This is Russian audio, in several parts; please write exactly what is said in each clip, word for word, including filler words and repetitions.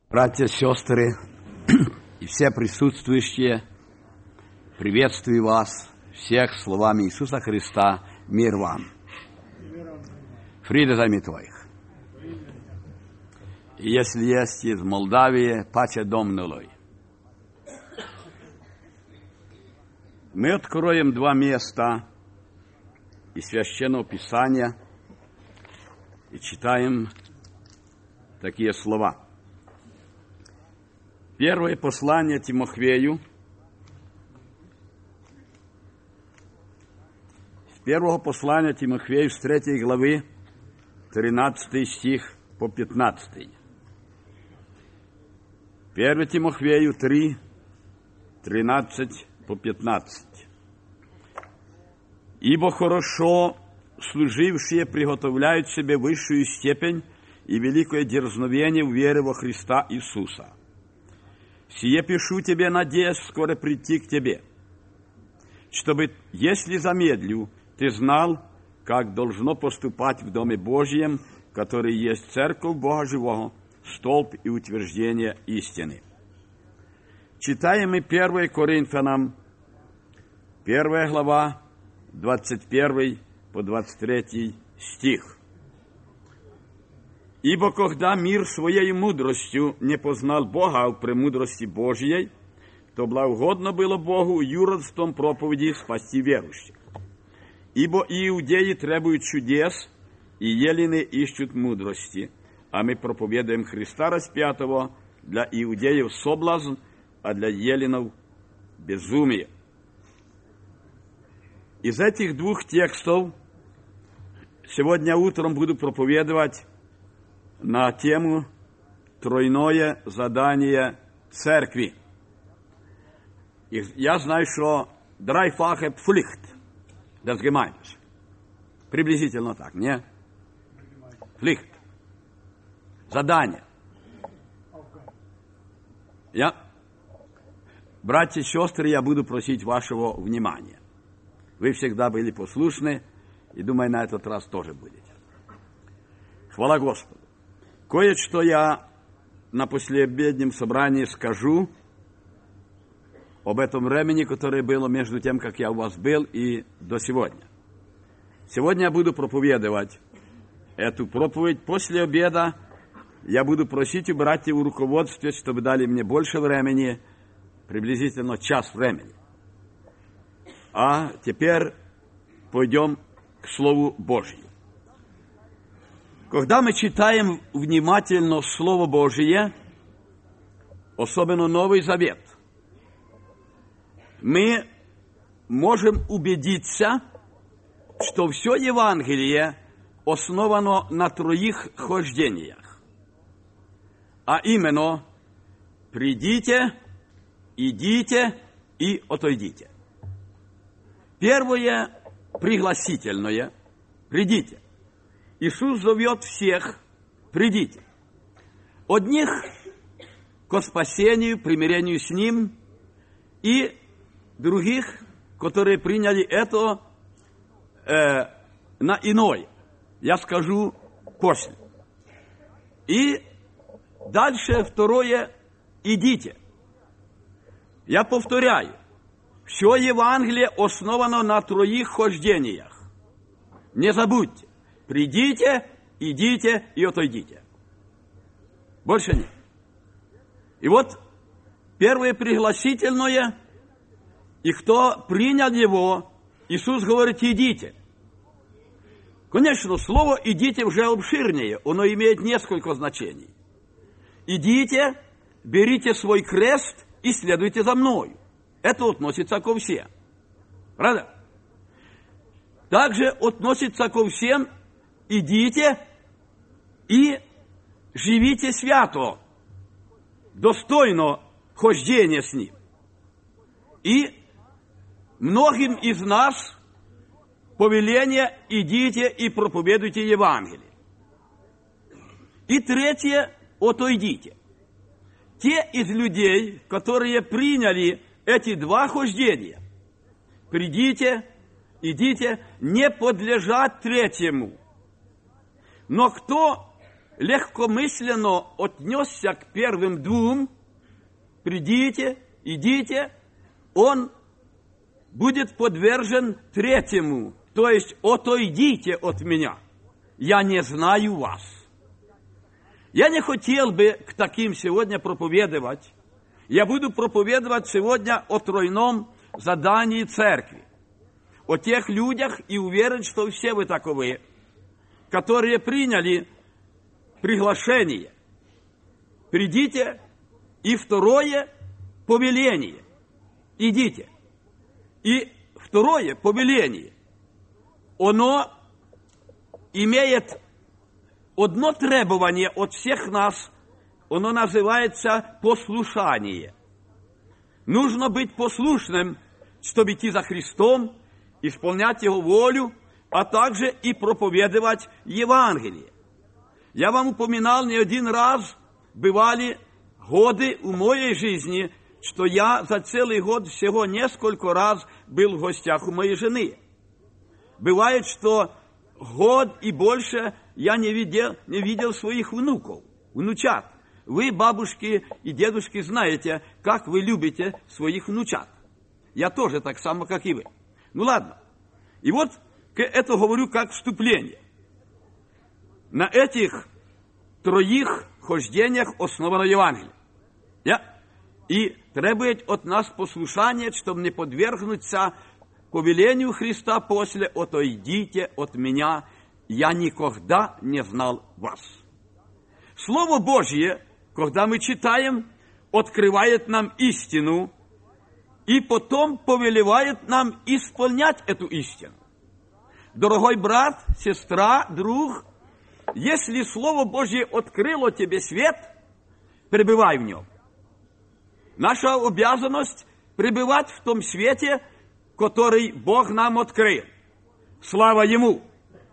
Братья, сестры и все присутствующие, приветствую вас всех словами Иисуса Христа. Мир вам. Фрида займи твоих. И если есть из Молдавии, паче Домнулой. Мы откроем два места из Священного Писания и читаем такие слова. Первое послание Тимофею, с первого послания Тимофею, с третьей главы, тринадцатый стих по пятнадцатый. Первое Тимофею три, тринадцать по пятнадцать. «Ибо хорошо служившие приготовляют себе высшую степень и великое дерзновение в вере во Христа Иисуса. Сие пишу тебе, надеясь скоро прийти к тебе, чтобы, если замедлю, ты знал, как должно поступать в Доме Божьем, который есть Церковь Бога Живого, столб и утверждение истины». Читаем мы первое Коринфянам, первая глава, двадцать первый по двадцать третий стих. «Ибо когда мир своей мудростью не познал Бога в премудрости Божьей, то благоугодно было Богу юродством проповеди спасти верующих. Ибо иудеи требуют чудес, и елены ищут мудрости, а мы проповедуем Христа распятого, для иудеев соблазн, а для еленов безумие». Из этих двух текстов сегодня утром буду проповедовать на тему «Тройное задание церкви». И я знаю, что «Dreifache Pflicht des Gemeindes». Приблизительно так, не? Pflicht. Задание. Я, братья и сестры, я буду просить вашего внимания. Вы всегда были послушны, и, думаю, на этот раз тоже будете. Хвала Господу. Кое-что я на послеобеднем собрании скажу об этом времени, которое было между тем, как я у вас был, и до сегодня. Сегодня я буду проповедовать эту проповедь. После обеда я буду просить у братьев в руководстве, чтобы дали мне больше времени, приблизительно час времени. А теперь пойдем к Слову Божьему. Когда мы читаем внимательно Слово Божие, особенно Новый Завет, мы можем убедиться, что все Евангелие основано на троих хождениях. А именно, придите, идите и отойдите. Первое пригласительное – придите. Иисус зовет всех, придите. Одних к спасению, примирению с Ним, и других, которые приняли это э, на иное. Я скажу после. И дальше второе – идите. Я повторяю, все Евангелие основано на троих хождениях. Не забудьте. Придите, идите и отойдите. Больше нет. И вот первое пригласительное, и кто принял его, Иисус говорит, идите. Конечно, слово «идите» уже обширнее, оно имеет несколько значений. Идите, берите свой крест и следуйте за мною. Это относится ко всем. Правда? Также относится ко всем: идите и живите свято, достойно хождения с Ним. И многим из нас повеление: идите и проповедуйте Евангелие. И третье: отойдите. Те из людей, которые приняли эти два хождения, придите, идите, не подлежат третьему. Но кто легкомысленно отнесся к первым двум, придите, идите, он будет подвержен третьему, то есть отойдите от меня, я не знаю вас. Я не хотел бы к таким сегодня проповедовать. Я буду проповедовать сегодня о тройном задании церкви, о тех людях, и уверен, что все вы таковые, которые приняли приглашение. Придите, и второе повеление. Идите. И второе повеление, оно имеет одно требование от всех нас, оно называется послушание. Нужно быть послушным, чтобы идти за Христом, исполнять Его волю, а также и проповедовать Евангелие. Я вам упоминал не один раз, бывали годы у моей жизни, что я за целый год всего несколько раз был в гостях у моей жены. Бывает, что год и больше я не видел, не видел своих внуков, внучат. Вы, бабушки и дедушки, знаете, как вы любите своих внучат. Я тоже так само, как и вы. Ну ладно. И вот это говорю как вступление. На этих троих хождениях основано Евангелие. Я? И требует от нас послушания, чтобы не подвергнуться повелению Христа после «Отойдите от меня, я никогда не знал вас». Слово Божье, когда мы читаем, открывает нам истину и потом повелевает нам исполнять эту истину. Дорогой брат, сестра, друг, если Слово Божье открыло тебе свет, пребывай в нем. Наша обязанность пребывать в том свете, который Бог нам открыл. Слава Ему!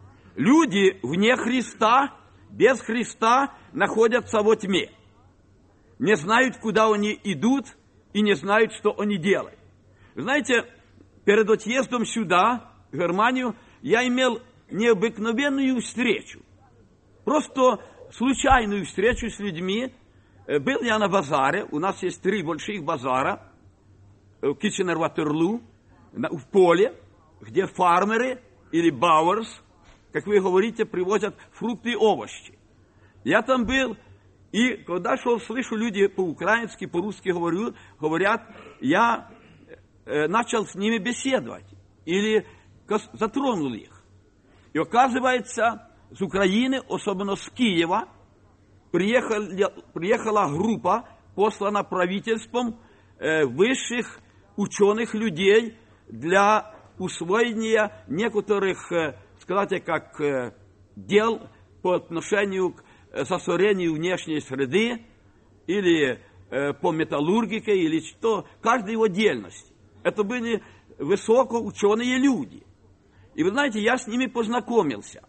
Люди вне Христа, без Христа находятся во тьме. Не знают, куда они идут, и не знают, что они делают. Знаете, перед отъездом сюда, в Германию, я имел необыкновенную встречу. Просто случайную встречу с людьми. Был я на базаре, у нас есть три больших базара, в Китченер-Ватерлу, в поле, где фармеры или бауэрс, как вы говорите, привозят фрукты и овощи. Я там был, и когда шел, слышу, люди по-украински, по-русски говорю, говорят, я э, начал с ними беседовать, или затронул их. И оказывается, с Украины, особенно с Киева, приехали, приехала группа, послана правительством э, высших ученых людей для усвоения некоторых, э, сказать, как э, дел по отношению к э, засорению внешней среды, или э, по металлургике, или что, каждой его дельности. Это были высокоученые люди. И вы знаете, я с ними познакомился.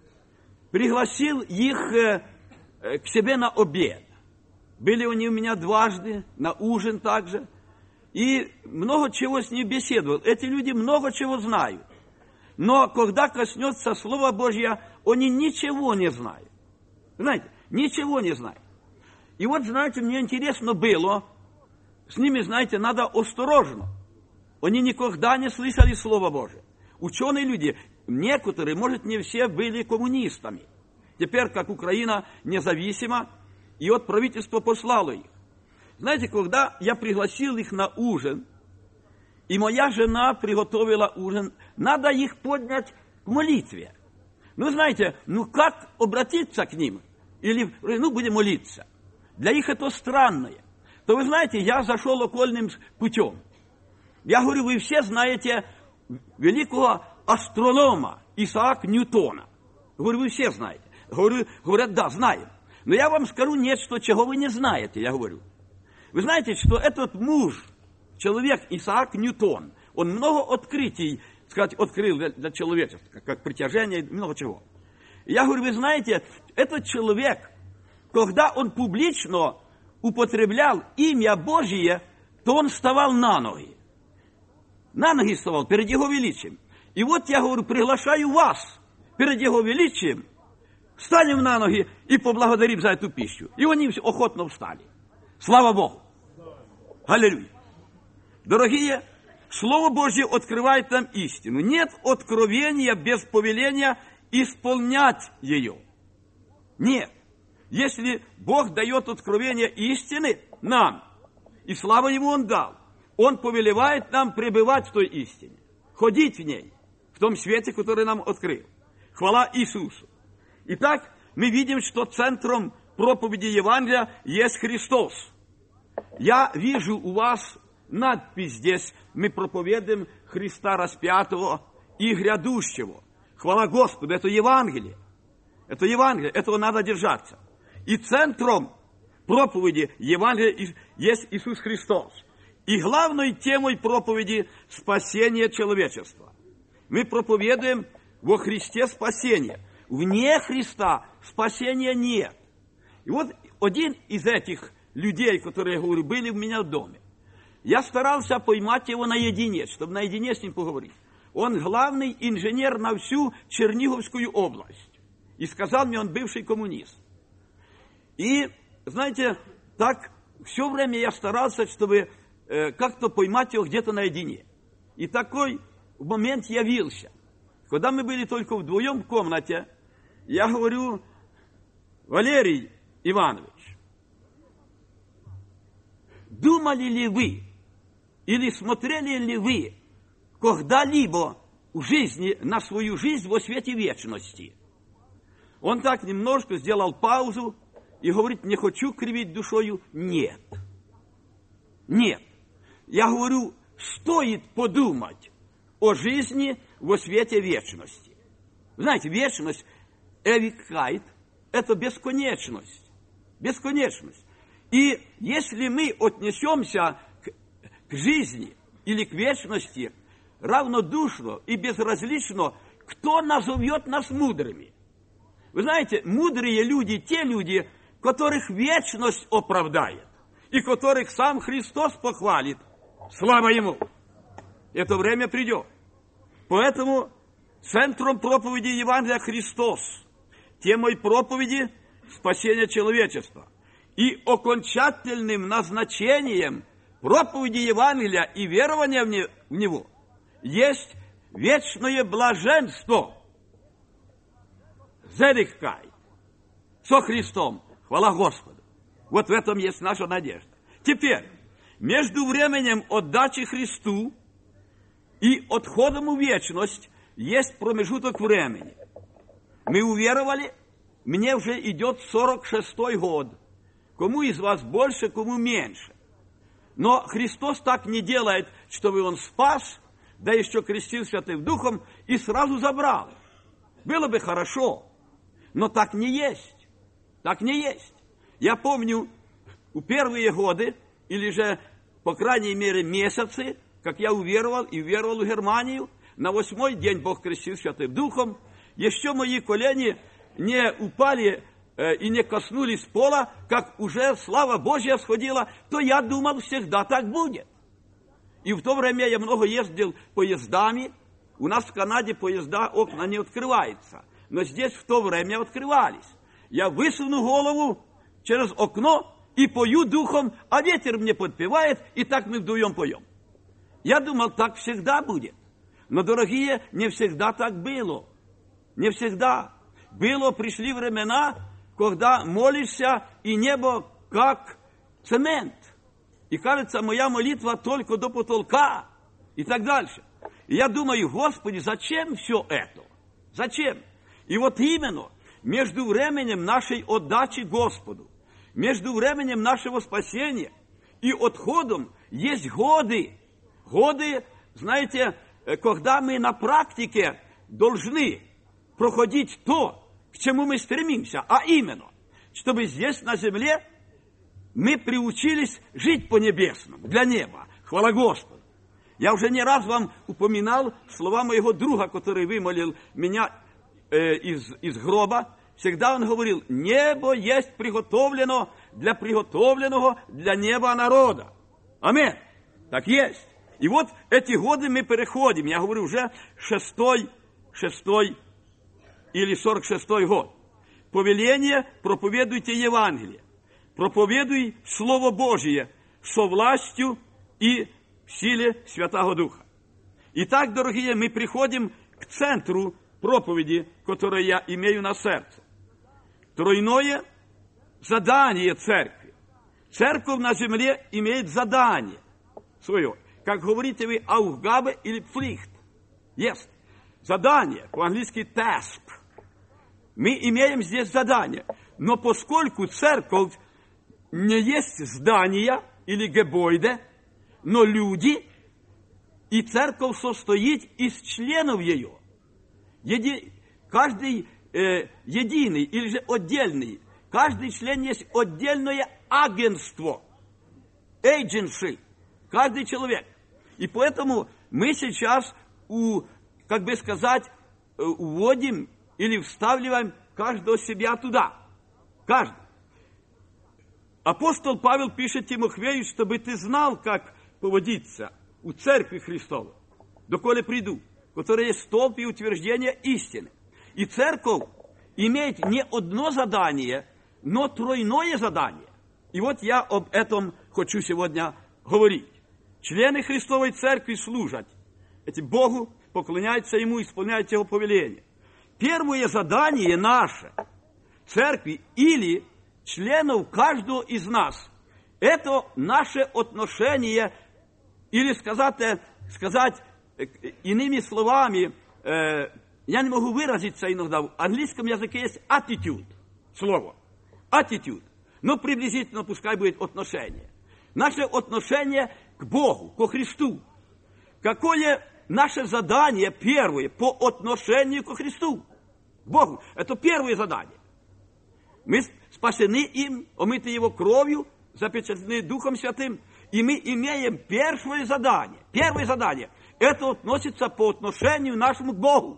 Пригласил их э, к себе на обед. Были они у меня дважды, на ужин также. И много чего с ними беседовал. Эти люди много чего знают. Но когда коснется Слова Божьего, они ничего не знают. Знаете, ничего не знают. И вот, знаете, мне интересно было, с ними, знаете, надо осторожно. Они никогда не слышали Слова Божие. Ученые люди, некоторые, может, не все были коммунистами. Теперь, как Украина независима, и вот правительство послало их. Знаете, когда я пригласил их на ужин, и моя жена приготовила ужин, надо их поднять к молитве. Ну, знаете, ну как обратиться к ним? Или, ну, будем молиться. Для них это странное. То вы знаете, я зашел окольным путем. Я говорю, вы все знаете великого астронома Исаака Ньютона. Говорю, вы все знаете. Говорю, говорят, да, знаем. Но я вам скажу нечто, чего вы не знаете, я говорю. Вы знаете, что этот муж, человек Исаак Ньютон, он много открытий, сказать, открыл для, для человечества, как, как притяжение, много чего. Я говорю, вы знаете, этот человек, когда он публично употреблял имя Божие, то он вставал на ноги. На ноги вставал перед Его величием. И вот я говорю, приглашаю вас перед Его величием встанем на ноги и поблагодарим за эту пищу. И они все охотно встали. Слава Богу! Аллилуйя! Дорогие, Слово Божье открывает нам истину. Нет откровения без повеления исполнять ее. Нет. Если Бог дает откровение истины нам, и слава Ему Он дал, Он повелевает нам пребывать в той истине, ходить в ней, в том свете, который нам открыл. Хвала Иисусу. Итак, мы видим, что центром проповеди Евангелия есть Христос. Я вижу у вас надпись здесь: мы проповедуем Христа распятого и грядущего. Хвала Господу, это Евангелие. Это Евангелие, этого надо держаться. И центром проповеди Евангелия есть Иисус Христос. И главной темой проповеди – спасение человечества. Мы проповедуем во Христе спасение. Вне Христа спасения нет. И вот один из этих людей, которые, я говорю, были у меня в доме, я старался поймать его наедине, чтобы наедине с ним поговорить. Он главный инженер на всю Черниговскую область. И сказал мне, он бывший коммунист. И, знаете, так все время я старался, чтобы э, как-то поймать его где-то наедине. И такой момент явился. Когда мы были только вдвоем в комнате, я говорю: Валерий Иванович, думали ли вы или смотрели ли вы когда-либо в жизни на свою жизнь во свете вечности? Он так немножко сделал паузу и говорит: не хочу кривить душою. Нет. Нет. Я говорю, стоит подумать о жизни во свете вечности. Знаете, вечность, эвикайт, это бесконечность. Бесконечность. И если мы отнесемся к, к жизни или к вечности равнодушно и безразлично, кто назовет нас мудрыми? Вы знаете, мудрые люди, те люди, которых вечность оправдает, и которых сам Христос похвалит. Слава Ему! Это время придет. Поэтому центром проповеди Евангелия Христос, темой проповеди спасение человечества. И окончательным назначением проповеди Евангелия и верования в него есть вечное блаженство. Зеликкай. Со Христом. Хвала Господу. Вот в этом есть наша надежда. Теперь, между временем отдачи Христу и отходом в вечность есть промежуток времени. Мы уверовали, мне уже идет сорок шестой год. Кому из вас больше, кому меньше. Но Христос так не делает, чтобы Он спас, да еще крестил Святым Духом и сразу забрал. Было бы хорошо, но так не есть. Так не есть. Я помню, у первые годы, или же, по крайней мере, месяцы, как я уверовал и уверовал в Германию, на восьмой день Бог крестил Святым Духом, еще мои колени не упали э, и не коснулись пола, как уже слава Божья сходила, то я думал, всегда так будет. И в то время я много ездил поездами. У нас в Канаде поезда, окна не открываются. Но здесь в то время открывались. Я высуну голову через окно и пою духом, а ветер мне подпевает, и так мы вдвоем поем. Я думал, так всегда будет. Но, дорогие, не всегда так было. Не всегда. Было, пришли времена, когда молишься, и небо как цемент. И кажется, моя молитва только до потолка, и так дальше. И я думаю, Господи, зачем все это? Зачем? И вот именно между временем нашей отдачи Господу, между временем нашего спасения и отходом есть годы. Годы, знаете, когда мы на практике должны проходить то, к чему мы стремимся, а именно, чтобы здесь на земле мы приучились жить по-небесному, для неба. Хвала Господу! Я уже не раз вам упоминал слова моего друга, который вымолил меня э, из, из гроба. Всегда он говорил: небо есть приготовлено для приготовленного для неба народа. Аминь. Так есть. И вот эти годы мы переходим. Я говорю, уже шестой, шестой или сорок шестой год. повеление, проповедуйте Евангелие. Проповедуй Слово Божие со властью и в силе Святого Духа. Итак, дорогие, мы приходим к центру проповеди, которую я имею на сердце. Тройное задание церкви. Церковь на земле имеет задание свое. Как говорите вы, Aufgabe или Pflicht. Есть. Задание, по-английски task. Мы имеем здесь задание. Но поскольку церковь не есть здание или Gebäude, но люди, и церковь состоит из членов ее. Еди, каждый э, единый или же отдельный. Каждый член есть отдельное агентство. Agency. Каждый человек. И поэтому мы сейчас, у, как бы сказать, вводим или вставляем каждого себя туда. Каждый. Апостол Павел пишет Тимофею, чтобы ты знал, как поводиться у церкви Христовой, доколе приду, которая есть столб и утверждение истины. И церковь имеет не одно задание, но тройное задание. И вот я об этом хочу сегодня говорить. Члены Христовой церкви служат эти Богу, поклоняются Ему, исполняют Его повеления. Первое задание наше, церкви или членов каждого из нас, это наше отношение, или сказать, сказать иными словами, э, я не могу выразиться иногда, в английском языке есть attitude, слово, attitude, но приблизительно пускай будет отношение. Наше отношение к Богу, ко Христу. Какое наше задание первое по отношению ко Христу, к Богу? Это первое задание. Мы спасены им, омыты Его кровью, запечатлены Духом Святым, и мы имеем первое задание. Первое задание. Это относится по отношению нашему к Богу.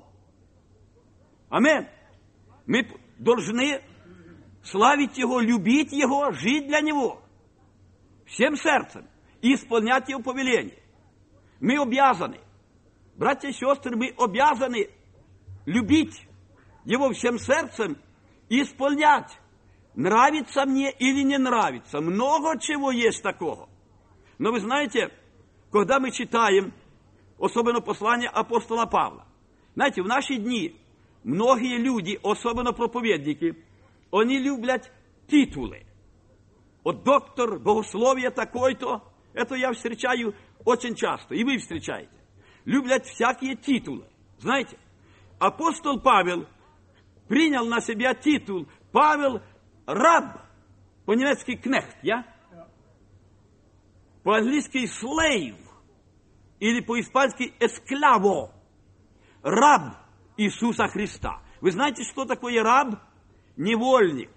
Аминь. Мы должны славить Его, любить Его, жить для Него. Всем сердцем. И исполнять Его повеление. Мы обязаны, братья и сестры, мы обязаны любить Его всем сердцем и исполнять. Нравится мне или не нравится. Много чего есть такого. Но вы знаете, когда мы читаем, особенно послание апостола Павла, знаете, в наши дни многие люди, особенно проповедники, они любят титулы. Вот доктор, богословие такой-то, это я встречаю очень часто, и вы встречаете. Любят всякие титулы. Знаете, апостол Павел принял на себя титул Павел раб, по-немецки кнехт, я? По-английски slave, или по-испански esclavo, раб Иисуса Христа. Вы знаете, что такое раб? Невольник.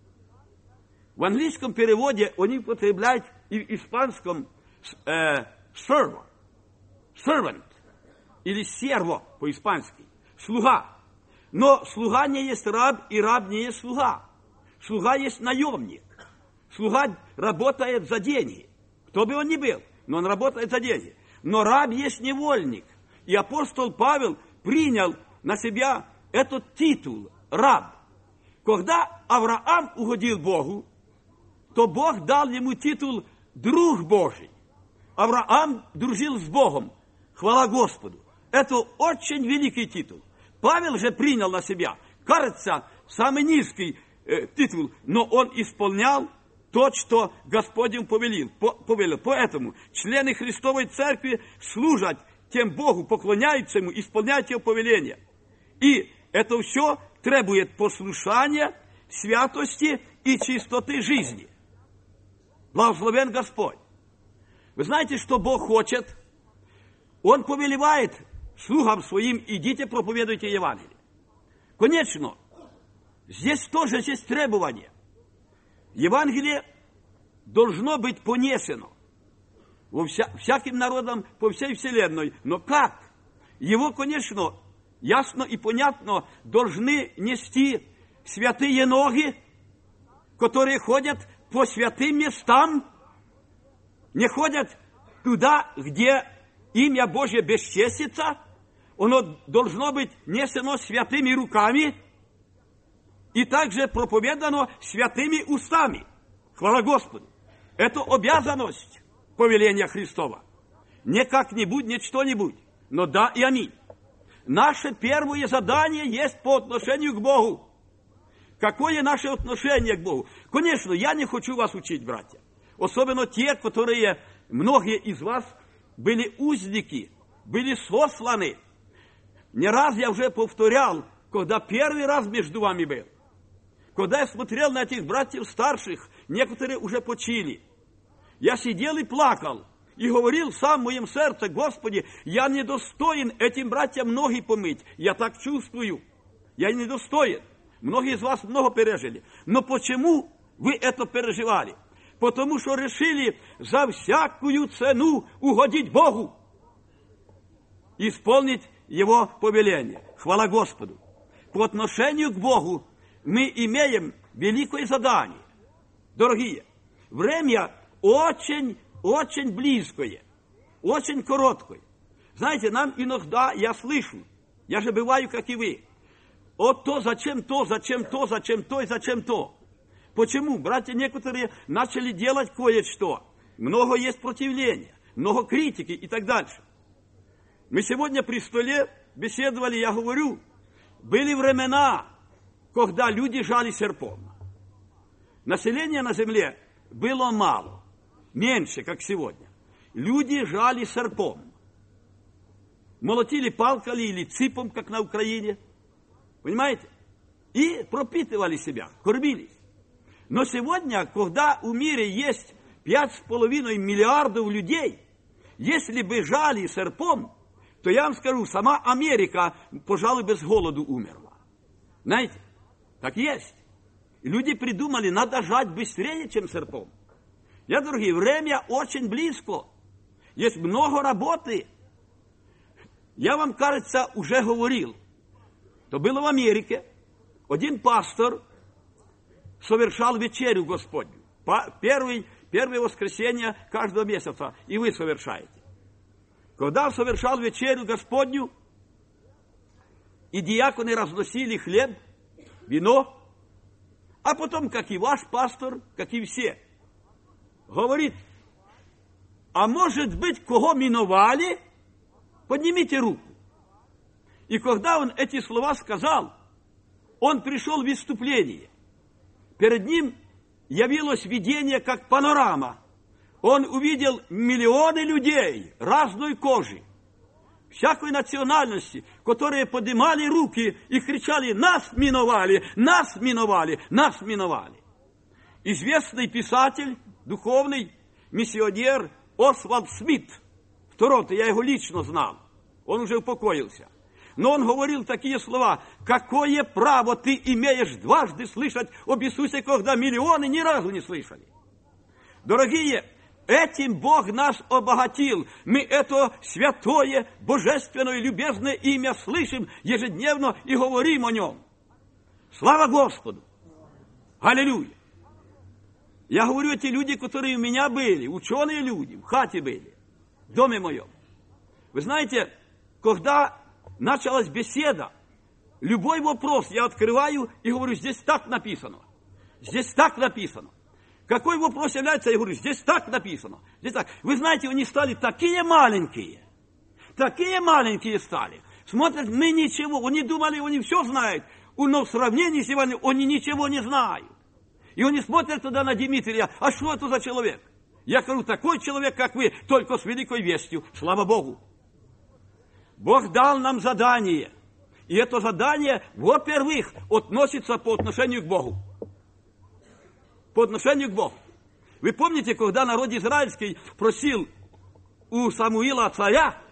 В английском переводе они употребляют и в испанском э, servant, servant, или servo по-испански, слуга. Но слуга не есть раб, и раб не есть слуга. Слуга есть наемник. Слуга работает за деньги. Кто бы он ни был, но он работает за деньги. Но раб есть невольник. И апостол Павел принял на себя этот титул раб. Когда Авраам угодил Богу, то Бог дал ему титул друг Божий. Авраам дружил с Богом. Хвала Господу. Это очень великий титул. Павел же принял на себя, кажется, самый низкий э, титул, но он исполнял то, что Господь им повелел. По, повелел. Поэтому члены Христовой Церкви служат тем Богу, поклоняются Ему, исполняют Его повеления. И это все требует послушания, святости и чистоты жизни. Благословен Господь. Вы знаете, что Бог хочет? Он повелевает слугам своим: идите, проповедуйте Евангелие. Конечно, здесь тоже есть требования. Евангелие должно быть понесено во вся, всяким народам по всей вселенной. Но как? Его, конечно, ясно и понятно должны нести святые ноги, которые ходят по святым местам, не ходят туда, где имя Божье бесчестится. Оно должно быть несено святыми руками. и также проповедано святыми устами. Хвала Господу! Это обязанность повеления Христова. Не как-нибудь, не что-нибудь, но да и аминь. Наше первое задание есть по отношению к Богу. Какое наше отношение к Богу? Конечно, я не хочу вас учить, братья. Особенно те, которые, многие из вас были узники, были сосланы. Не раз я уже повторял, когда первый раз между вами был. Когда я смотрел на этих братьев старших, некоторые уже почили. Я сидел и плакал, и говорил сам в моем сердце: Господи, я недостоин этим братьям ноги помыть. Я так чувствую. Я недостоин. Многие из вас много пережили. Но почему вы это переживали? Потому что решили за всякую цену угодить Богу. Исполнить Его повеление. Хвала Господу. По отношению к Богу мы имеем великое задание. Дорогие, время очень, очень близкое, очень короткое. Знаете, нам иногда, я слышу, я же бываю, как и вы, от то, зачем то, зачем то, зачем то и зачем то. Почему? Братья некоторые начали делать кое-что. Много есть противления, много критики и так дальше. Мы сегодня при столе беседовали, я говорю, были времена, когда люди жали серпом. Населения на земле было мало, меньше, как сегодня. Люди жали серпом. Молотили палкой или ципом, как на Украине. Понимаете? И пропитывали себя, кормились. Но сегодня, когда в мире есть пять с половиной миллиардов людей, если бы жали серпом, то я вам скажу, сама Америка, пожалуй, без голоду умерла. Знаете? Так есть. И люди придумали, надо жать быстрее, чем серпом. Я, дорогие, время очень близко. Есть много работы. Я вам, кажется, уже говорил. То было в Америке. Один пастор совершал вечерю Господню. Первый, первое воскресенье каждого месяца. И вы совершаете. Когда совершал вечерю Господню, и диаконы разносили хлеб, вино, а потом, как и ваш пастор, как и все, говорит: а может быть, кого миновали? Поднимите руку. И когда он эти слова сказал, он пришел в выступление. Перед ним явилось видение, как панорама. Он увидел миллионы людей разной кожи, всякой национальности, которые поднимали руки и кричали: нас миновали, нас миновали, нас миновали. Известный писатель, духовный миссионер Освальд Смит, в Торонто, я его лично знал, он уже упокоился. Но он говорил такие слова: какое право ты имеешь дважды слышать об Иисусе, когда миллионы ни разу не слышали? Дорогие, этим Бог нас обогатил. Мы это святое, божественное, любезное имя слышим ежедневно и говорим о нем. Слава Господу! Аллилуйя! Я говорю, эти люди, которые у меня были, ученые люди, в хате были, в доме моем. Вы знаете, когда началась беседа, любой вопрос я открываю и говорю: здесь так написано, здесь так написано. Какой вопрос является, я говорю: здесь так написано, здесь так. Вы знаете, они стали такие маленькие, такие маленькие стали. Смотрят, мы ничего, они думали, они все знают, но в сравнении с Иваном они ничего не знают. И они смотрят тогда на Дмитрия: а что это за человек? Я говорю: такой человек, как вы, только с великой вестью. Слава Богу! Бог дал нам задание. И это задание, во-первых, относится по отношению к Богу. По отношению к Богу. Вы помните, когда народ израильский просил у Самуила царя,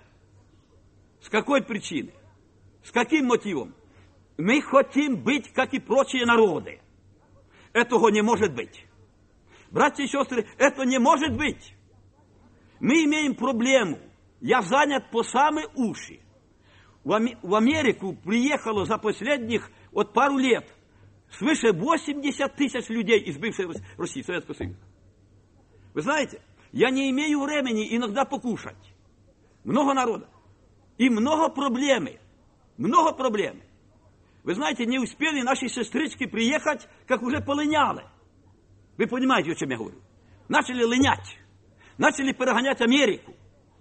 с какой причины? С каким мотивом? Мы хотим быть, как и прочие народы. Этого не может быть. Братья и сестры, это не может быть. Мы имеем проблему. Я занят по самые уши. В Америку приехало за последних вот пару лет свыше восемьдесят тысяч людей из бывшей России, Советского Союза. Вы знаете, я не имею времени иногда покушать. Много народа. И много проблем. Много проблем. Вы знаете, не успели наши сестрички приехать, как уже полыняли. Вы понимаете, о чем я говорю? Начали лынять. Начали перегонять Америку.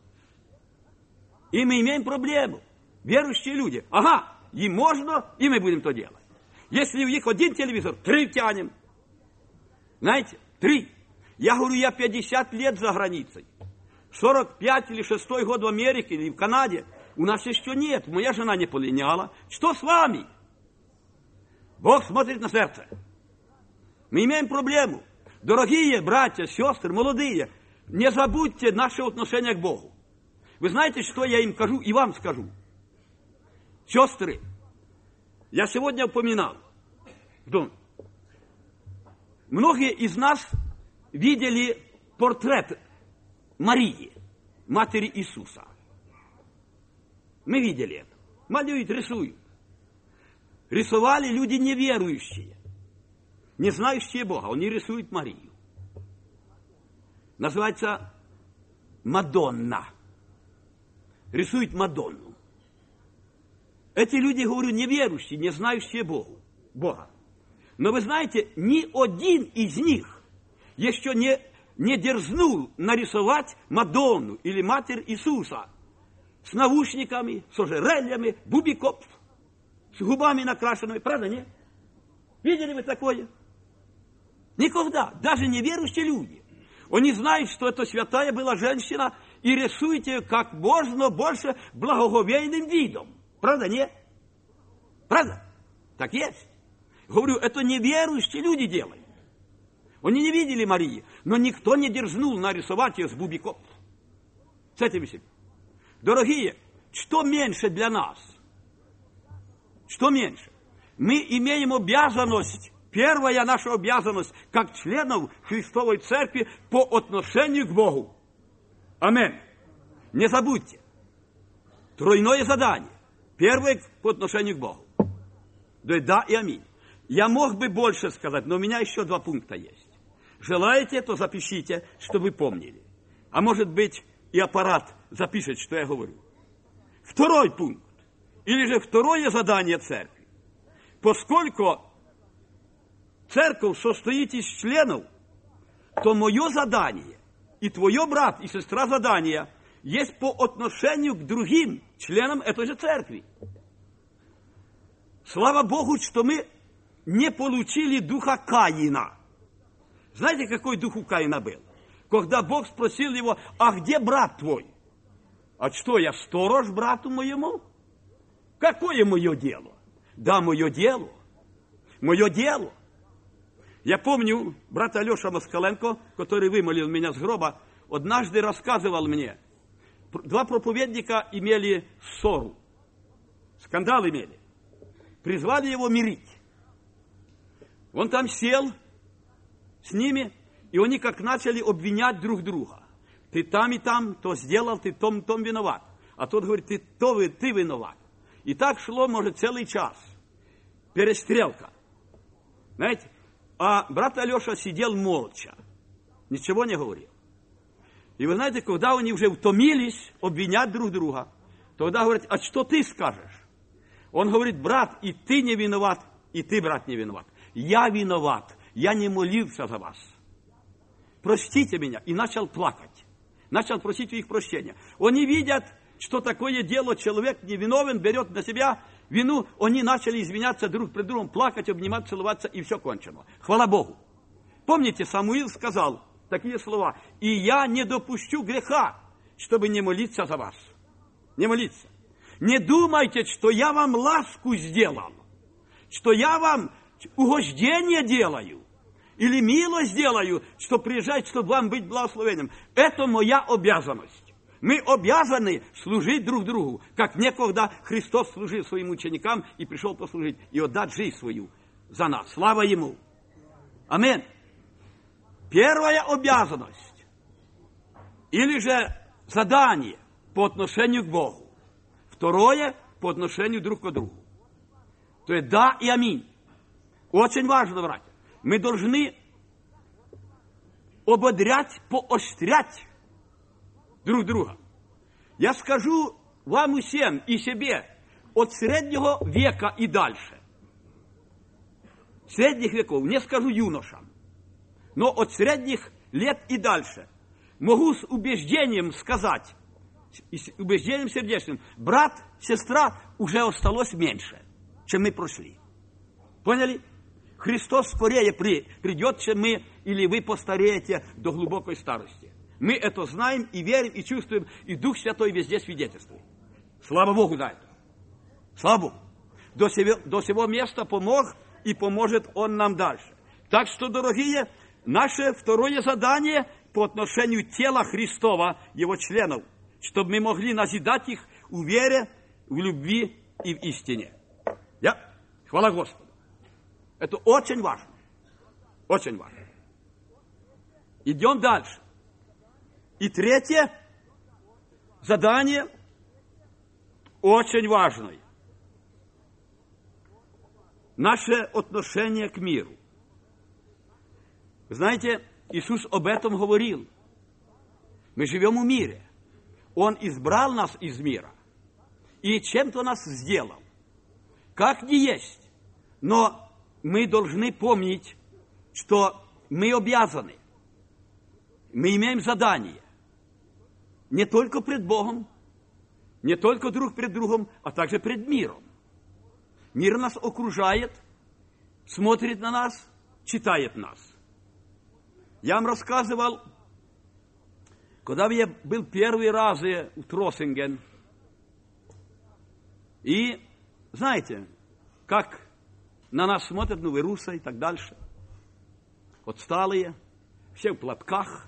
И мы имеем проблему. Верующие люди. Ага, им можно, и мы будем то делать. Если у них один телевизор, три тянем. Знаете, три. Я говорю, я пятьдесят лет за границей. сорок пять или шестой год в Америке или в Канаде. У нас еще нет. Моя жена не полиняла. Что с вами? Бог смотрит на сердце. Мы имеем проблему. Дорогие братья, сестры, молодые, не забудьте наше отношение к Богу. Вы знаете, что я им скажу и вам скажу? Сестры, я сегодня упоминал в доме. Многие из нас видели портрет Марии, матери Иисуса. Мы видели это. Малюют, рисуют. Рисовали люди неверующие, не знающие Бога. Они рисуют Марию. Называется Мадонна. Рисуют Мадонну. Эти люди, говорю, неверующие, не знающие Богу, Бога. Но вы знаете, ни один из них еще не, не дерзнул нарисовать Мадонну или Матерь Иисуса с наушниками, с ожерельями, бубикоп, с губами накрашенными. Правда, нет? Видели вы такое? Никогда. Даже неверующие люди. Они знают, что это святая была женщина, и рисуют ее как можно больше благоговейным видом. Правда, нет? Правда? Так есть. Говорю, это неверующие люди делают. Они не видели Марии, но никто не дерзнул нарисовать ее с бубиков. С этим всем. Дорогие, что меньше для нас? Что меньше? Мы имеем обязанность, первая наша обязанность, как членов Христовой Церкви по отношению к Богу. Аминь. Не забудьте. Тройное задание. Первое по отношению к Богу. Да, да и аминь. Я мог бы больше сказать, но у меня еще два пункта есть. Желаете, то запишите, чтобы вы помнили. А может быть, и аппарат запишет, что я говорю. Второй пункт. Или же второе задание церкви. Поскольку церковь состоит из членов, то мое задание и твое, брат и сестра, задание есть по отношению к другим членам этой же церкви. Слава Богу, что мы не получили духа Каина. Знаете, какой дух у Каина был? Когда Бог спросил его, а где брат твой? А что, я сторож брату моему? Какое мое дело? Да, мое дело. Мое дело. Я помню, брат Алеша Москаленко, который вымолил меня с гроба, однажды рассказывал мне, два проповедника имели ссору, скандал имели. Призвали его мирить. Он там сел с ними, и они как начали обвинять друг друга. Ты там и там то сделал, ты том, том виноват. А тот говорит, ты то, ты виноват. И так шло, может, целый час. Перестрелка. Знаете? А брат Алеша сидел молча. Ничего не говорил. И вы знаете, когда они уже утомились обвинять друг друга, тогда говорят, а что ты скажешь? Он говорит, брат, и ты не виноват, и ты, брат, не виноват. Я виноват, я не молился за вас. Простите меня. И начал плакать. Начал просить у них прощения. Они видят, что такое дело, человек невиновен, берет на себя вину. Они начали извиняться друг перед другом, плакать, обнимать, целоваться, и все кончено. Хвала Богу. Помните, Самуил сказал такие слова, и я не допущу греха, чтобы не молиться за вас. Не молиться. Не думайте, что я вам ласку сделал, что я вам угождение делаю, или милость делаю, что приезжать, чтобы вам быть благословенным. Это моя обязанность. Мы обязаны служить друг другу, как некогда Христос служил своим ученикам и пришел послужить, и отдать жизнь свою за нас. Слава Ему. Аминь. Первая обязанность, или же задание по отношению к Богу. Второе по отношению друг к другу. То есть да и аминь. Очень важно, братья. Мы должны ободрять, поощрять друг друга. Я скажу вам всем и себе, от среднего века и дальше, средних веков, не скажу юношам, но от средних лет и дальше, могу с убеждением сказать, с убеждением сердечным, брат, сестра, уже осталось меньше, чем мы прошли. Поняли? Христос скорее при, придет, чем мы, или вы постареете до глубокой старости. Мы это знаем и верим, и чувствуем, и Дух Святой везде свидетельствует. Слава Богу за это. Слава Богу. До сего, до сего места помог, и поможет Он нам дальше. Так что, дорогие, наше второе задание по отношению тела Христова, Его членов, чтобы мы могли назидать их в вере, в любви и в истине. Я? Хвала Господу. Это очень важно. Очень важно. Идем дальше. И третье задание очень важное. Наше отношение к миру. Знаете, Иисус об этом говорил. Мы живем в мире. Он избрал нас из мира. И чем-то нас сделал. Как не есть. Но мы должны помнить, что мы обязаны. Мы имеем задание. Не только пред Богом, не только друг пред другом, а также пред миром. Мир нас окружает, смотрит на нас, читает нас. Я вам рассказывал, когда я был первый раз в Тросинген, и знаете, как на нас смотрят, ну, вы русы и так дальше. Отсталые, все в платках,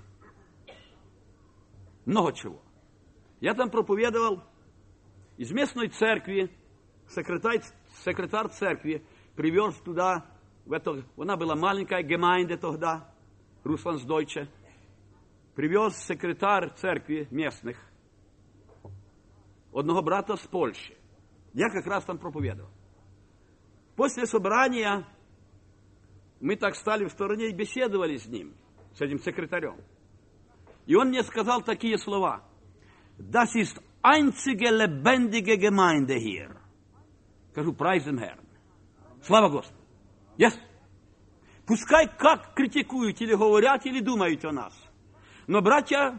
много чего. Я там проповедовал из местной церкви, секретарь, секретарь церкви привез туда, в это, она была маленькая гемайнде тогда, Русландсдойче, привез секретарь церкви местных, одного брата с Польши. Я как раз там проповедовал. После собрания мы так стали в стороне и беседовали с ним, с этим секретарем. И он мне сказал такие слова. Das ist einzige lebendige Gemeinde hier. Скажу, praise dem Herrn. Слава Господу. Yes. Пускай как критикуют, или говорят, или думают о нас. Но братья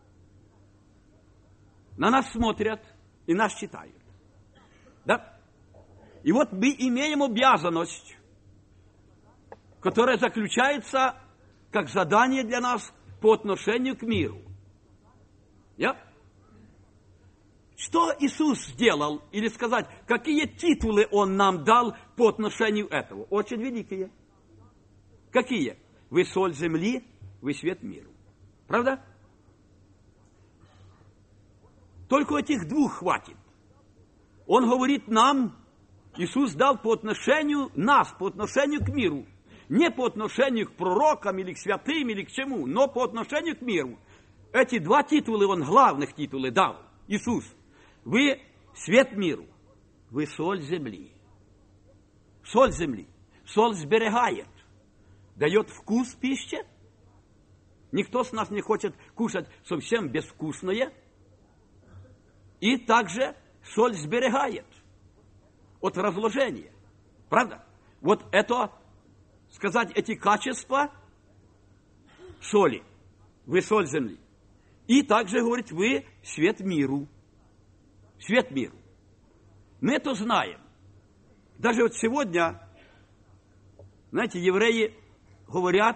на нас смотрят и нас читают. Да? И вот мы имеем обязанность, которая заключается как задание для нас по отношению к миру. Yeah? Что Иисус сделал, или сказать, какие титулы Он нам дал по отношению этого? Очень великие. Какие? Вы соль земли, вы свет миру. Правда? Только этих двух хватит. Он говорит нам, Иисус дал по отношению нас, по отношению к миру. Не по отношению к пророкам, или к святым, или к чему, но по отношению к миру. Эти два титула, Он главных титулы дал. Иисус, вы свет миру, вы соль земли. Соль земли. Соль сберегает, дает вкус пище. Никто с нас не хочет кушать совсем безвкусное. И также соль сберегает от разложения. Правда? Вот это, сказать, эти качества соли. Вы соль земли. И также, говорит, вы свет миру. Свет миру. Мы это знаем. Даже вот сегодня, знаете, евреи говорят,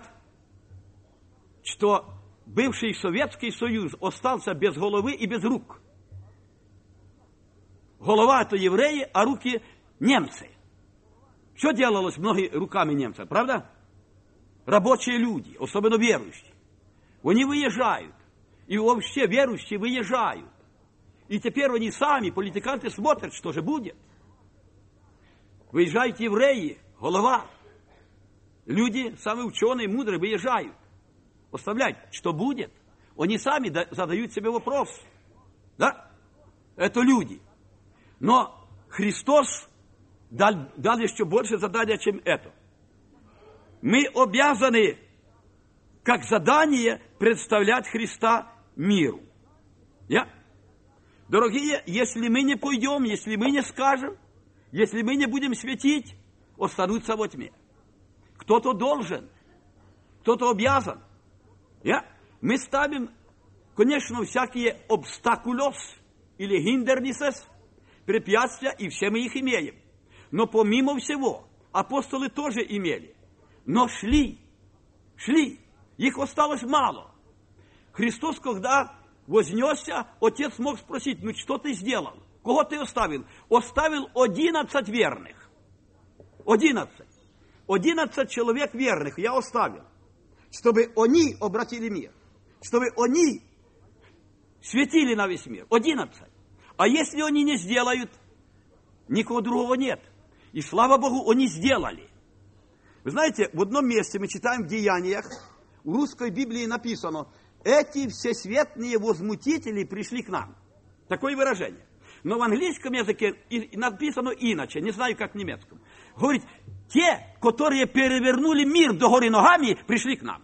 что бывший Советский Союз остался без головы и без рук. Голова – это евреи, а руки – немцы. Что делалось многими руками немцев, правда? Рабочие люди, особенно верующие. Они выезжают. И вообще верующие выезжают. И теперь они сами, политиканты, смотрят, что же будет. Выезжают евреи, голова. Люди, самые ученые, мудрые, выезжают. Представляете, что будет? Они сами задают себе вопрос. Да? Это люди. Но Христос дал, дал еще больше задания, чем это. Мы обязаны, как задание, представлять Христа миру. Я? Дорогие, если мы не пойдем, если мы не скажем, если мы не будем светить, останутся во тьме. Кто-то должен, кто-то обязан. Yeah? Мы ставим, конечно, всякие обстакулос или hinderness, препятствия, и все мы их имеем. Но помимо всего, апостолы тоже имели. Но шли, шли, их осталось мало. Христос, когда вознесся, Отец мог спросить: ну что ты сделал? Кого ты оставил? Оставил одиннадцать верных. Одиннадцать. Одиннадцать человек верных я оставил, чтобы они обратили мир, чтобы они светили на весь мир. Одиннадцать. А если они не сделают, никого другого нет. И слава Богу, они сделали. Вы знаете, в одном месте мы читаем в Деяниях, в русской Библии написано: эти всесветные возмутители пришли к нам. Такое выражение. Но в английском языке написано иначе, не знаю, как в немецком. Говорит: те, которые перевернули мир догори ногами, пришли к нам.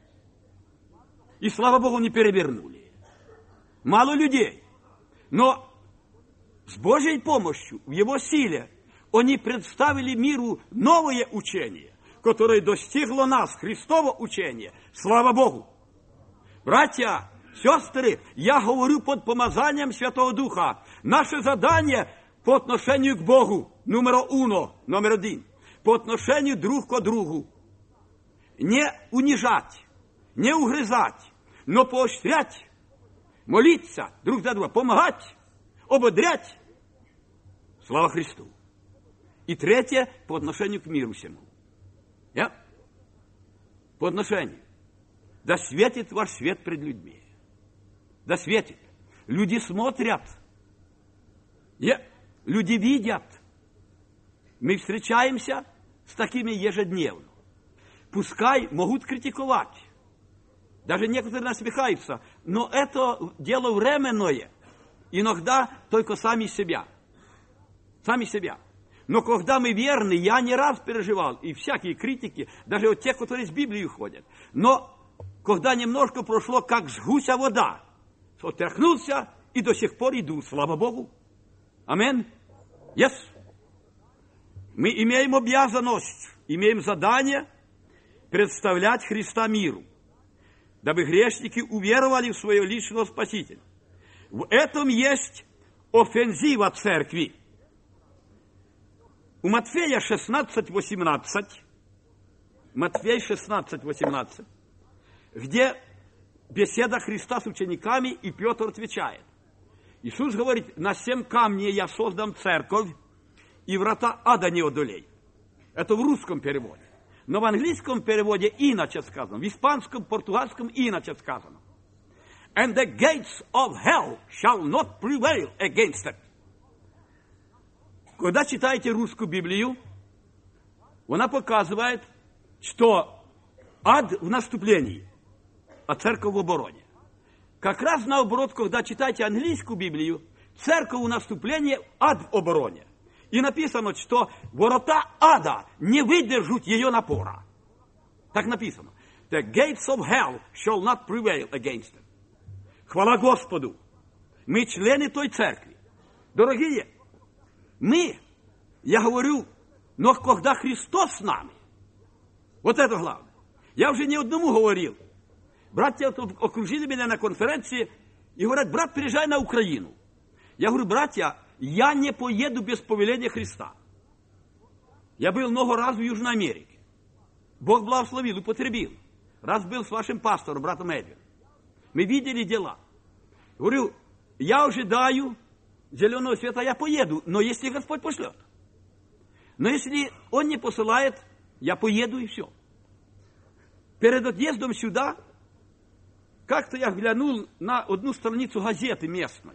И слава Богу, не перевернули. Мало людей. Но с Божьей помощью, в Его силе, они представили миру новое учение, которое достигло нас, Христово учение. Слава Богу! Братья, сестры, я говорю под помазанием Святого Духа. Наше задание по отношению к Богу, номер уно, номер один, по отношению друг к другу. Не унижать, не угрызать, но поощрять, молиться друг за друга, помогать, ободрять. Слава Христу! И третье, по отношению к миру всему. Я? По отношению. Да светит ваш свет пред людьми. Да светит. Люди смотрят. Я? Люди видят. Мы встречаемся с такими ежедневно. Пускай могут критиковать. Даже некоторые насмехаются. Но это дело временное. Иногда только сами себя. Сами себя. Но когда мы верны, я не раз переживал, и всякие критики, даже от тех, которые с Библией ходят. Но когда немножко прошло, как с гуся вода, отряхнулся и до сих пор иду, слава Богу. Аминь. Yes. Мы имеем обязанность, имеем задание представлять Христа миру, дабы грешники уверовали в своего личного Спасителя. В этом есть офензива церкви. У Матфея шестнадцать восемнадцать, Матфей шестнадцать восемнадцать, где беседа Христа с учениками, и Петр отвечает. Иисус говорит: на семь камней я создам церковь, и врата ада не одолеют. Это в русском переводе. Но в английском переводе иначе сказано, в испанском, португальском иначе сказано. And the gates of hell shall not prevail against it. Когда читаете русскую Библию, она показывает, что ад в наступлении, а церковь в обороне. Как раз наоборот, когда читаете английскую Библию, церковь в наступлении, ад в обороне. И написано, что ворота ада не выдержат ее напора. Так написано. The gates of hell shall not prevail against it. Хвала Господу. Мы члены той церкви. Дорогие, мы, я говорю, но когда Христос с нами, вот это главное. Я уже не одному говорил. Братья окружили меня на конференции и говорят: брат, приезжай на Украину. Я говорю: братья, я не поеду без повеления Христа. Я был много раз в Южной Америке. Бог благословил, употребил. Раз был с вашим пастором, братом Эдвином. Мы видели дела. Говорю: я ожидаю зеленого света, я поеду, но если Господь пошлет. Но если Он не посылает, я поеду и все. Перед отъездом сюда, как-то я глянул на одну страницу газеты местной.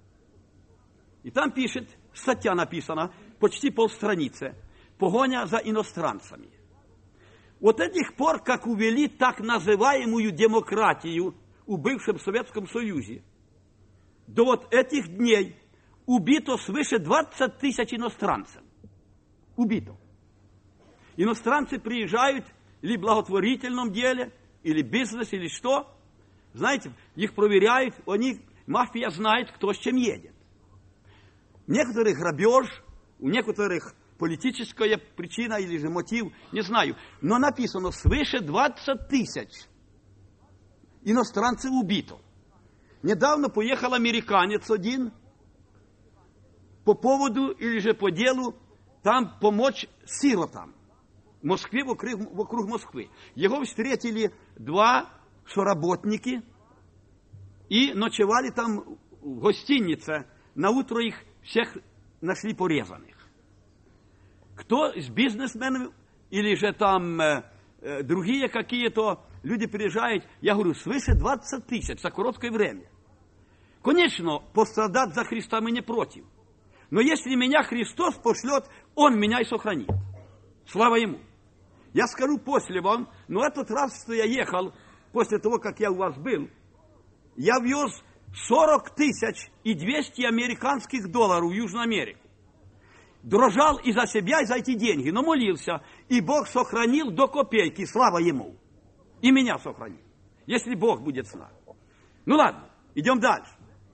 И там пишет, статья написана, почти полстраницы, погоня за иностранцами. Вот с тех пор, как увели так называемую демократию в бывшем Советском Союзе, до вот этих дней убито свыше двадцать тысяч иностранцев. Убито. Иностранцы приезжают или в благотворительном деле, или бизнес, или что. Знаете, их проверяют, они, мафия знает, кто с чем едет. Некоторых грабеж, у некоторых политическая причина или же мотив, не знаю. Но написано, свыше двадцать тысяч иностранцев убито. Недавно поехал американец один по поводу или же по делу там помочь сиротам в Москве, вокруг, вокруг Москвы. Его встретили два соработники и ночевали там в гостинице. На утро их всех нашли порезанных. Кто из бизнесменов или же там э, э, другие какие-то люди приезжают, я говорю, свыше двадцать тысяч за короткое время. Конечно, пострадать за Христа мы не против. Но если меня Христос пошлет, Он меня и сохранит. Слава Ему. Я скажу после вам, но этот раз, что я ехал, после того, как я у вас был, я вез сорок тысяч и двести американских долларов в Южную Америку. Дрожал и за себя, и за эти деньги, но молился, и Бог сохранил до копейки, слава Ему. И меня сохранил, если Бог будет с нами. Ну ладно, идем дальше.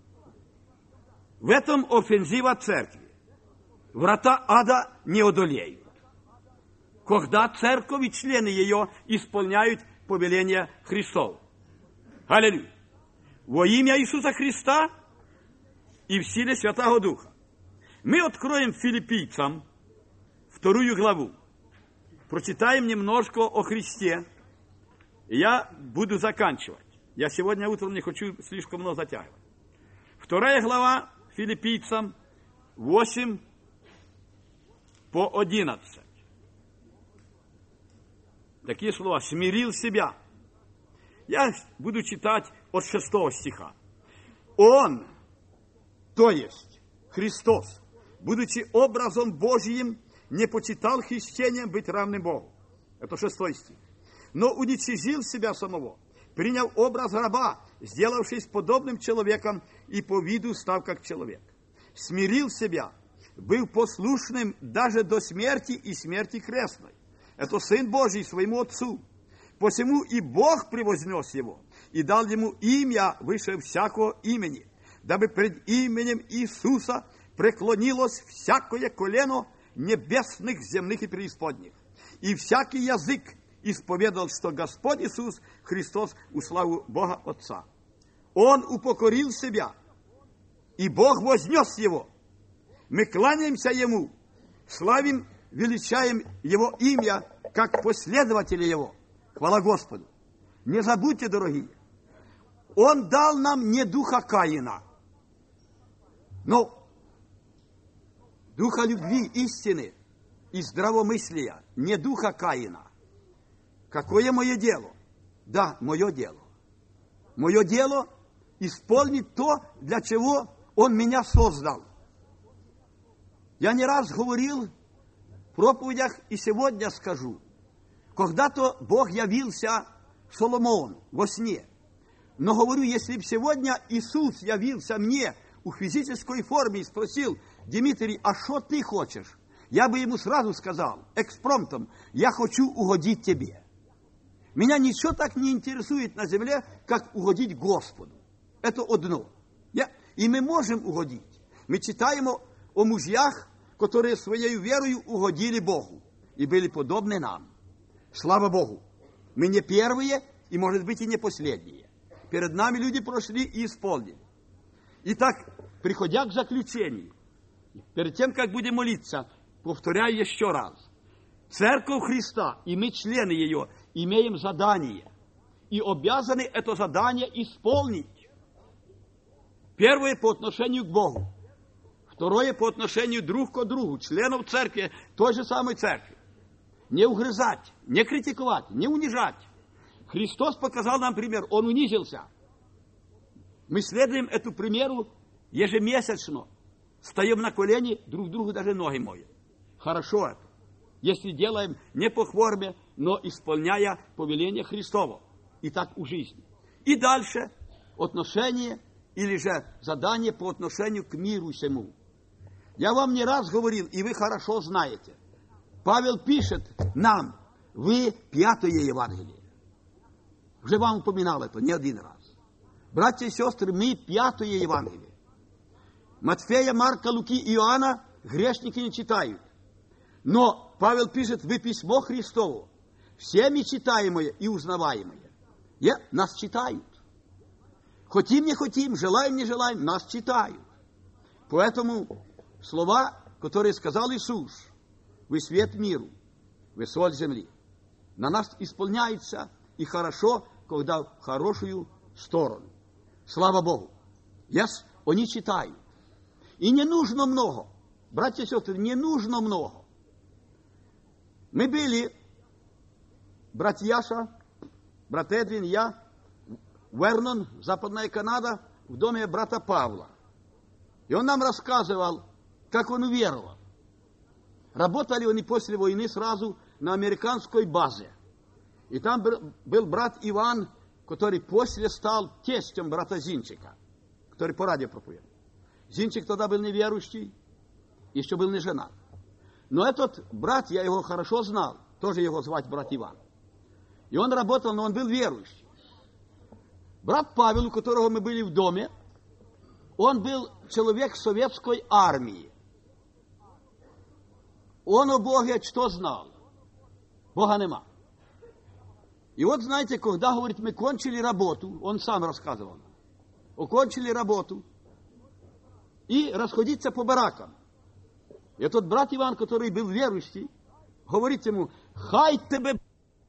В этом офензива церкви. Врата ада не одолеют, когда церковь и члены ее исполняют повеление Христова. Аллилуйя. Во имя Иисуса Христа и в силе Святого Духа. Мы откроем филиппийцам вторую главу. Прочитаем немножко о Христе. И я буду заканчивать. Я сегодня утром не хочу слишком много затягивать. Вторая глава филиппийцам восемь по одиннадцать. Такие слова. Смирил себя. Я буду читать от шестого стиха. Он, то есть Христос, будучи образом Божьим, не почитал хищением быть равным Богу. Это шестой стих. Но уничижил себя самого, принял образ раба, сделавшись подобным человеком и по виду став как человек. Смирил себя, был послушным даже до смерти и смерти крестной. Это Сын Божий своему Отцу. Посему и Бог превознес его и дал ему имя выше всякого имени, дабы пред именем Иисуса преклонилось всякое колено небесных, земных и преисподних, и всякий язык исповедовал, что Господь Иисус Христос у славу Бога Отца. Он упокорил себя, и Бог вознес его. Мы кланяемся Ему, славим, величаем Его имя, как последователи Его. Хвала Господу. Не забудьте, дорогие, Он дал нам не духа Каина, но духа любви, истины и здравомыслия, не духа Каина. Какое мое дело? Да, мое дело. Мое дело исполнить то, для чего Он меня создал. Я не раз говорил в проповедях и сегодня скажу. Когда-то Бог явился Соломону во сне. Но говорю, если бы сегодня Иисус явился мне в физической форме и спросил: Дмитрий, а что ты хочешь? Я бы ему сразу сказал, экспромтом, я хочу угодить тебе. Меня ничего так не интересует на земле, как угодить Господу. Это одно. Я, и мы можем угодить. Мы читаем о, о мужьях, которые своей верою угодили Богу и были подобны нам. Слава Богу! Мы не первые и, может быть, и не последние. Перед нами люди прошли и исполнили. Итак, приходя к заключению, перед тем, как будем молиться, повторяю еще раз. Церковь Христа, и мы, члены ее, имеем задание. И обязаны это задание исполнить. Первое по отношению к Богу. Второе по отношению друг к другу, членов церкви, той же самой церкви. Не угрызать, не критиковать, не унижать. Христос показал нам пример, Он унизился. Мы следуем эту примеру ежемесячно. Встаем на колени, друг другу даже ноги моем. Хорошо это. Если делаем не по форме, но исполняя повеление Христово. И так у жизни. И дальше отношение или же задание по отношению к миру всему. Я вам не раз говорил, и вы хорошо знаете. Павел пишет нам, вы пятое Евангелие. Уже вам упоминал это не один раз. Братья и сестры, мы пятое Евангелие. Матфея, Марка, Луки и Иоанна грешники не читают. Но Павел пишет, вы письмо Христово, всеми читаемое и узнаваемое. И нас читают. Хотим, не хотим, желаем, не желаем, нас читают. Поэтому слова, которые сказал Иисус, вы свет миру, вы соль земли, на нас исполняются и хорошо, когда в хорошую сторону. Слава Богу. Yes? Они читают. И не нужно много. Братья и сестры, не нужно много. Мы были, брат Яша, брат Эдвин, я, Вернон, Западная Канада, в доме брата Павла. И он нам рассказывал, как он уверовал. Работали они после войны сразу на американской базе. И там был брат Иван, который после стал тестем брата Зинчика, который по радио проповедовал. Зинчик тогда был неверующий, еще был не женат. Но этот брат, я его хорошо знал, тоже его звать брат Иван. И он работал, но он был верующий. Брат Павел, у которого мы были в доме, он был человек советской армии. Он о Боге что знал? Бога нема. И вот, знаете, когда, говорит, мы кончили работу, он сам рассказывал, окончили работу, и расходиться по баракам. И этот брат Иван, который был верующий, говорит ему, хай тебе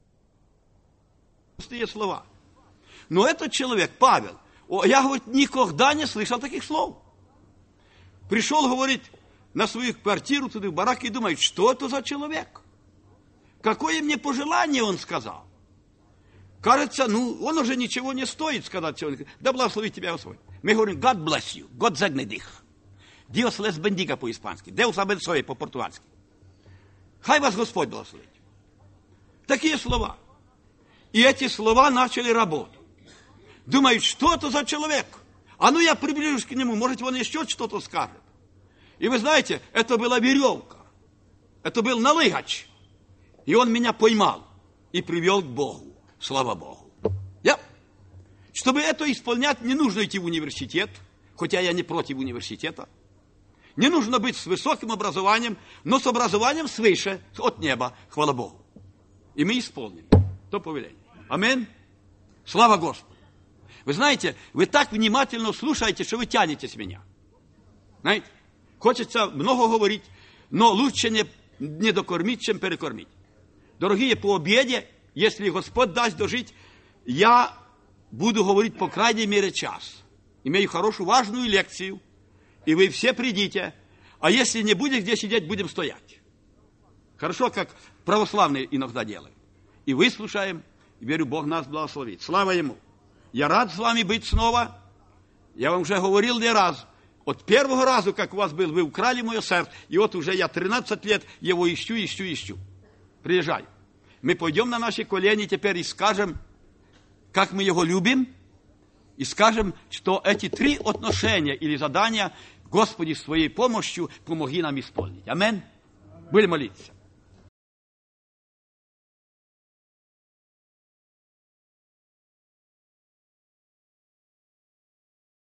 пустые слова. Но этот человек, Павел, я, говорит, никогда не слышал таких слов. Пришел, говорит, на свою квартиру, туда в барак, и думает, что это за человек? Какое мне пожелание он сказал? Кажется, ну, он уже ничего не стоит сказать человеку. Да благослови тебя Господь. Мы говорим, God bless you, God загни дих. Dios les bendiga по-испански, Deus abençoe по-португальски. Хай вас Господь благословит. Такие слова. И эти слова начали работу. Думают, что это за человек? А ну я приближусь к нему, может он еще что-то скажет. И вы знаете, это была веревка. Это был налыгач. И он меня поймал и привел к Богу. Слава Богу. Я. Чтобы это исполнять, не нужно идти в университет, хотя я не против университета. Не нужно быть с высоким образованием, но с образованием свыше, от неба, хвала Богу. И мы исполним то повеление. Аминь. Слава Господу. Вы знаете, вы так внимательно слушаете, что вы тянете с меня. Знаете, хочется много говорить, но лучше не, не докормить, чем перекормить. Дорогие, по обеде, если Господь даст дожить, я буду говорить по крайней мере час. Имею хорошую, важную лекцию, и вы все придите. А если не будет где сидеть, будем стоять. Хорошо, как православные иногда делают. И выслушаем, и верю, Бог нас благословит. Слава Ему. Я рад с вами быть снова. Я вам уже говорил не раз. От первого раза, как у вас был, вы украли мое сердце, и вот уже я тринадцать лет его ищу, ищу, ищу. Приезжаю. Мы пойдем на наши колени теперь и скажем, как мы его любим, и скажем, что эти три отношения или задания Господи своей помощью помоги нам исполнить. Аминь. Будем молиться.